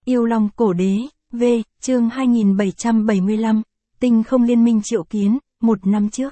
Yêu Long Cổ Đế, V, chương 2775, Tinh Không Liên Minh triệu kiến, 1 năm trước.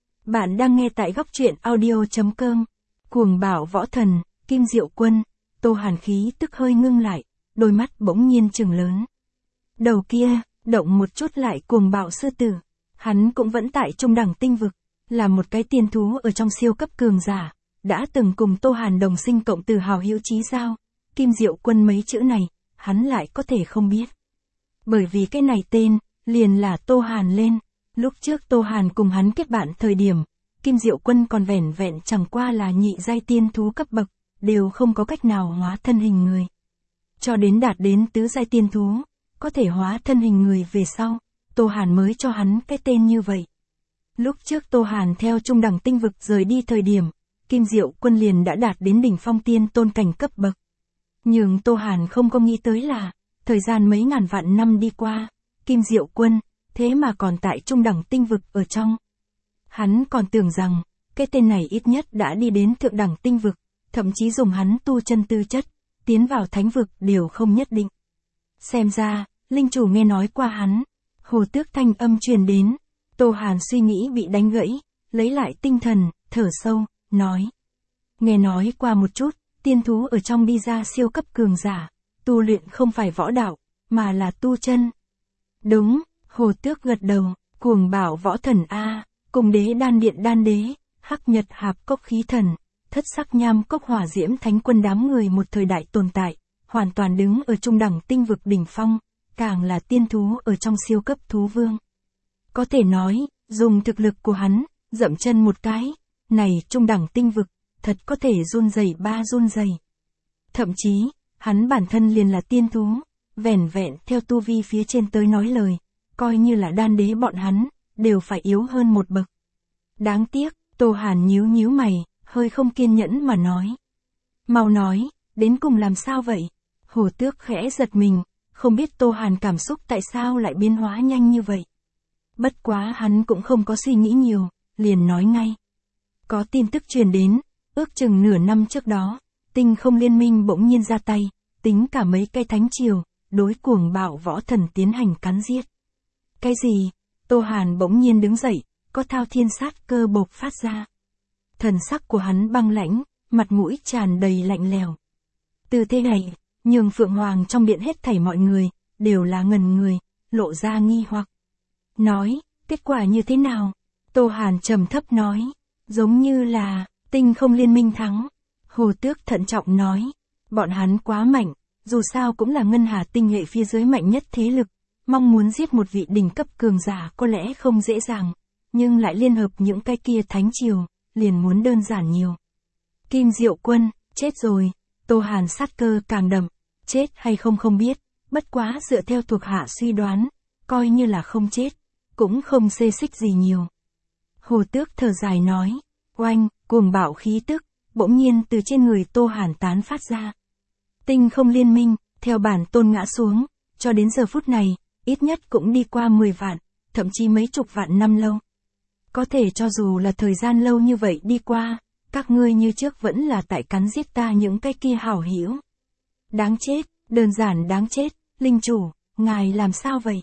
Bạn đang nghe tại góc truyện audio.com. Cuồng Bảo Võ Thần, Kim Diệu Quân, Tô Hàn khí tức hơi ngưng lại, đôi mắt bỗng nhiên trừng lớn. Đầu kia, động một chút lại cuồng bạo sư tử. Hắn cũng vẫn tại trung đẳng tinh vực, là một cái tiên thú ở trong siêu cấp cường giả, đã từng cùng Tô Hàn đồng sinh cộng từ hào hữu chí giao. Kim Diệu Quân mấy chữ này, hắn lại có thể không biết. Bởi vì cái này tên, liền là Tô Hàn lên. Lúc trước Tô Hàn cùng hắn kết bạn thời điểm, Kim Diệu Quân còn vẻn vẹn chẳng qua là nhị giai tiên thú cấp bậc, đều không có cách nào hóa thân hình người. Cho đến đạt đến tứ giai tiên thú, có thể hóa thân hình người về sau, Tô Hàn mới cho hắn cái tên như vậy. Lúc trước Tô Hàn theo trung đẳng tinh vực rời đi thời điểm, Kim Diệu Quân liền đã đạt đến đỉnh phong tiên tôn cảnh cấp bậc. Nhưng Tô Hàn không có nghĩ tới là, thời gian mấy ngàn vạn năm đi qua, Kim Diệu Quân, thế mà còn tại trung đẳng tinh vực ở trong. Hắn còn tưởng rằng, cái tên này ít nhất đã đi đến thượng đẳng tinh vực, thậm chí dùng hắn tu chân tư chất, tiến vào thánh vực đều không nhất định. Xem ra, linh chủ nghe nói qua hắn, Hồ Tước thanh âm truyền đến, Tô Hàn suy nghĩ bị đánh gãy, lấy lại tinh thần, thở sâu, nói. Nghe nói qua một chút, tiên thú ở trong đi ra siêu cấp cường giả, tu luyện không phải võ đạo, mà là tu chân. Đúng, Hồ Tước gật đầu, Cuồng Bảo Võ Thần A, Cùng Đế Đan Điện Đan Đế, Hắc Nhật Hạp Cốc Khí Thần, Thất Sắc Nham Cốc Hỏa Diễm Thánh Quân đám người một thời đại tồn tại, hoàn toàn đứng ở trung đẳng tinh vực đỉnh phong, càng là tiên thú ở trong siêu cấp thú vương. Có thể nói, dùng thực lực của hắn, dậm chân một cái, này trung đẳng tinh vực, thật có thể run rẩy run rẩy. Thậm chí, hắn bản thân liền là tiên thú, vẻn vẹn theo tu vi phía trên tới nói lời, coi như là đan đế bọn hắn, đều phải yếu hơn một bậc. Đáng tiếc, Tô Hàn nhíu mày, hơi không kiên nhẫn mà nói. Mau nói, đến cùng làm sao vậy? Hồ Tước khẽ giật mình, không biết Tô Hàn cảm xúc tại sao lại biến hóa nhanh như vậy. Bất quá hắn cũng không có suy nghĩ nhiều, liền nói ngay. Có tin tức truyền đến, ước chừng nửa năm trước đó, Tinh Không Liên Minh bỗng nhiên ra tay, tính cả mấy cây thánh triều, đối Cuồng Bảo Võ Thần tiến hành cắn giết. Cái gì? Tô Hàn bỗng nhiên đứng dậy, có thao thiên sát cơ bộc phát ra. Thần sắc của hắn băng lãnh, mặt mũi tràn đầy lạnh lẽo. Từ thế này, nhường Phượng Hoàng trong điện hết thảy mọi người, đều là ngần người, lộ ra nghi hoặc. Nói, kết quả như thế nào? Tô Hàn trầm thấp nói, giống như là, Tinh Không Liên Minh thắng. Hồ Tước thận trọng nói, bọn hắn quá mạnh, dù sao cũng là ngân hà tinh hệ phía dưới mạnh nhất thế lực, mong muốn giết một vị đỉnh cấp cường giả có lẽ không dễ dàng, nhưng lại liên hợp những cái kia thánh triều, liền muốn đơn giản nhiều. Kim Diệu Quân, chết rồi. Tô Hàn sát cơ càng đậm, chết hay không biết, bất quá dựa theo thuộc hạ suy đoán, coi như là không chết, cũng không xê xích gì nhiều. Hồ Tước thở dài nói, oanh, cuồng bạo khí tức, bỗng nhiên từ trên người Tô Hàn tán phát ra. Tinh Không Liên Minh, theo bản tôn ngã xuống, cho đến giờ phút này, ít nhất cũng đi qua 10 vạn, thậm chí mấy chục vạn năm lâu. Có thể cho dù là thời gian lâu như vậy đi qua, các ngươi như trước vẫn là tại cắn giết ta những cái kia hảo hữu. Đáng chết, đơn giản đáng chết, linh chủ, ngài làm sao vậy?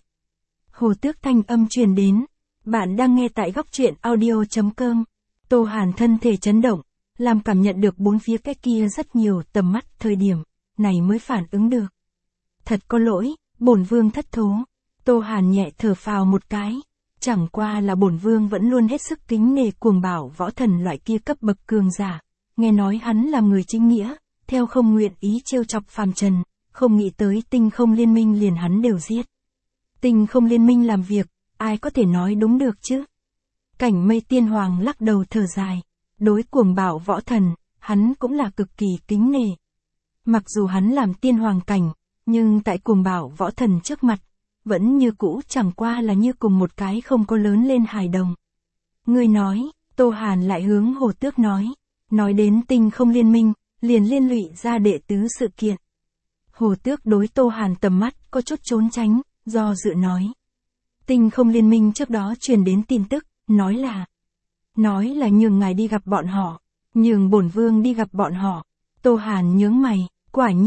Hồ Tước thanh âm truyền đến, bạn đang nghe tại góc truyện audio.com. Tô Hàn thân thể chấn động, làm cảm nhận được bốn phía cái kia rất nhiều tầm mắt thời điểm, này mới phản ứng được. Thật có lỗi, bổn vương thất thố. Tô Hàn nhẹ thở phào một cái, chẳng qua là bổn vương vẫn luôn hết sức kính nể Cuồng Bảo Võ Thần loại kia cấp bậc cường giả, nghe nói hắn là người chính nghĩa, theo không nguyện ý trêu chọc phàm trần, không nghĩ tới Tinh Không Liên Minh liền hắn đều giết. Tinh Không Liên Minh làm việc, ai có thể nói đúng được chứ? Cảnh Mây Tiên Hoàng lắc đầu thở dài, đối Cuồng Bảo Võ Thần, hắn cũng là cực kỳ kính nể. Mặc dù hắn làm tiên hoàng cảnh, nhưng tại Cuồng Bảo Võ Thần trước mặt, vẫn như cũ chẳng qua là như cùng một cái không có lớn lên hài đồng. Ngươi nói, Tô Hàn lại hướng Hồ Tước nói đến Tinh Không Liên Minh, liền liên lụy ra đệ tứ sự kiện. Hồ Tước đối Tô Hàn tầm mắt có chút trốn tránh, do dự nói. Tinh Không Liên Minh trước đó truyền đến tin tức, nói là nhường ngài đi gặp bọn họ, nhường bổn vương đi gặp bọn họ. Tô Hàn nhướng mày, quả nhiên,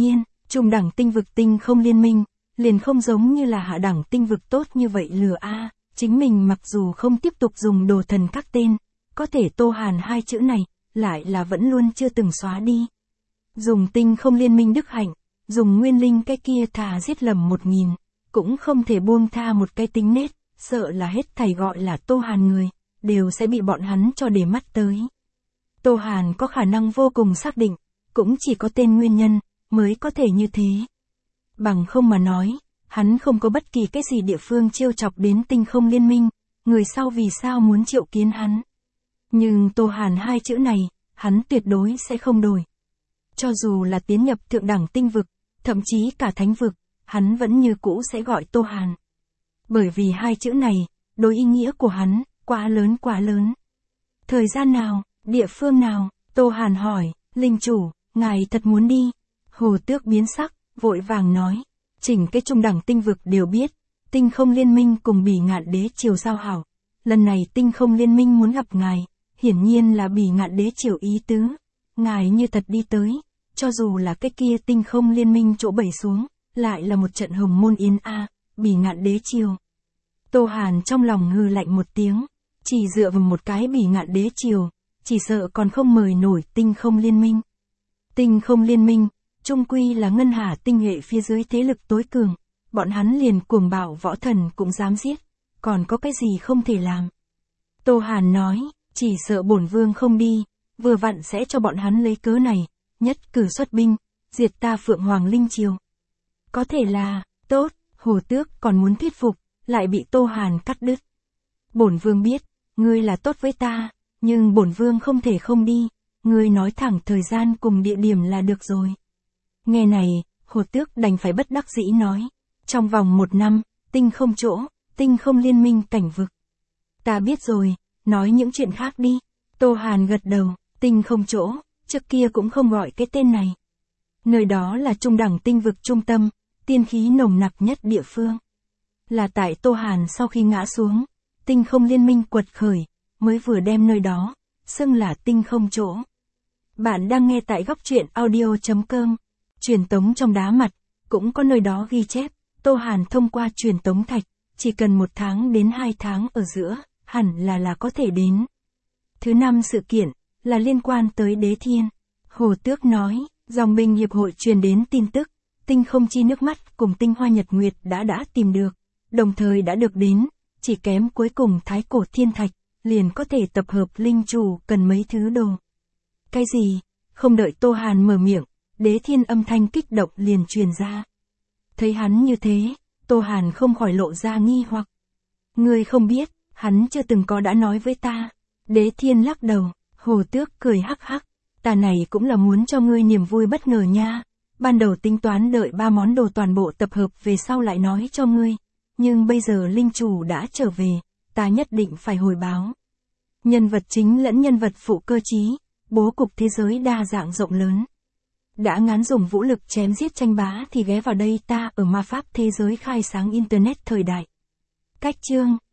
Trung đẳng tinh vực tinh không liên minh, liền không giống như là hạ đẳng tinh vực tốt như vậy lừa a. Chính mình mặc dù không tiếp tục dùng đồ thần các tên, có thể Tô Hàn hai chữ này, lại là vẫn luôn chưa từng xóa đi. Dùng tinh không liên minh đức hạnh, dùng nguyên linh cái kia thà giết lầm 1000, cũng không thể buông tha một cái tính nết, sợ là hết thảy gọi là Tô Hàn người, đều sẽ bị bọn hắn cho để mắt tới. Tô Hàn có khả năng vô cùng xác định, cũng chỉ có tên nguyên nhân, mới có thể như thế. Bằng không mà nói, hắn không có bất kỳ cái gì địa phương trêu chọc đến tinh không liên minh, người sau vì sao muốn triệu kiến hắn. Nhưng Tô Hàn hai chữ này, hắn tuyệt đối sẽ không đổi. Cho dù là tiến nhập thượng đẳng tinh vực, thậm chí cả thánh vực, hắn vẫn như cũ sẽ gọi Tô Hàn. Bởi vì hai chữ này, đối ý nghĩa của hắn, quá lớn quá lớn. Thời gian nào, địa phương nào, Tô Hàn hỏi, linh chủ, ngài thật muốn đi. Hồ Tước biến sắc, vội vàng nói, chỉnh cái trung đẳng tinh vực đều biết, tinh không liên minh cùng Bỉ Ngạn Đế Triều giao hảo. Lần này tinh không liên minh muốn gặp ngài, hiển nhiên là Bỉ Ngạn Đế Triều ý tứ. Ngài như thật đi tới, cho dù là cái kia tinh không liên minh chỗ bẩy xuống, lại là một trận hồng môn yến a, Bỉ Ngạn Đế Triều. Tô Hàn trong lòng hừ lạnh một tiếng, chỉ dựa vào một cái Bỉ Ngạn Đế Triều, chỉ sợ còn không mời nổi tinh không liên minh. Tinh không liên minh, chung quy là ngân hà tinh hệ phía dưới thế lực tối cường, bọn hắn liền cuồng bạo võ thần cũng dám giết, còn có cái gì không thể làm. Tô Hàn nói, chỉ sợ bổn vương không đi, vừa vặn sẽ cho bọn hắn lấy cớ này, nhất cử xuất binh, diệt ta Phượng Hoàng Linh Triều. Có thể là, tốt, Hồ Tước còn muốn thuyết phục, lại bị Tô Hàn cắt đứt. Bổn vương biết, ngươi là tốt với ta, nhưng bổn vương không thể không đi, ngươi nói thẳng thời gian cùng địa điểm là được rồi. Nghe này, Hồ Tước đành phải bất đắc dĩ nói, trong vòng 1 năm, tinh không chỗ, tinh không liên minh cảnh vực. Ta biết rồi, nói những chuyện khác đi. Tô Hàn gật đầu, tinh không chỗ, trước kia cũng không gọi cái tên này. Nơi đó là trung đẳng tinh vực trung tâm, tiên khí nồng nặc nhất địa phương. Là tại Tô Hàn sau khi ngã xuống, tinh không liên minh quật khởi, mới vừa đem nơi đó, xưng là tinh không chỗ. Bạn đang nghe tại góc truyện audio.com. Truyền tống trong đá mặt, cũng có nơi đó ghi chép, Tô Hàn thông qua truyền tống thạch, chỉ cần 1 tháng đến 2 tháng ở giữa, hẳn là có thể đến. Thứ 5 sự kiện, là liên quan tới Đế Thiên. Hồ Tước nói, dòng binh hiệp hội truyền đến tin tức, tinh không chi nước mắt cùng tinh hoa nhật nguyệt đã tìm được, đồng thời đã được đến, chỉ kém cuối cùng thái cổ thiên thạch, liền có thể tập hợp linh chủ cần mấy thứ đồ. Cái gì? Không đợi Tô Hàn mở miệng, Đế Thiên âm thanh kích động liền truyền ra. Thấy hắn như thế, Tô Hàn không khỏi lộ ra nghi hoặc. Ngươi không biết, hắn chưa từng có đã nói với ta. Đế Thiên lắc đầu, Hồ Tước cười hắc hắc, ta này cũng là muốn cho ngươi niềm vui bất ngờ nha. Ban đầu tính toán đợi 3 món đồ toàn bộ tập hợp về sau lại nói cho ngươi. Nhưng bây giờ linh chủ đã trở về, ta nhất định phải hồi báo. Nhân vật chính lẫn nhân vật phụ cơ trí, bố cục thế giới đa dạng rộng lớn. Đã ngán dùng vũ lực chém giết tranh bá thì ghé vào đây ta ở ma pháp thế giới khai sáng internet thời đại. Cách chương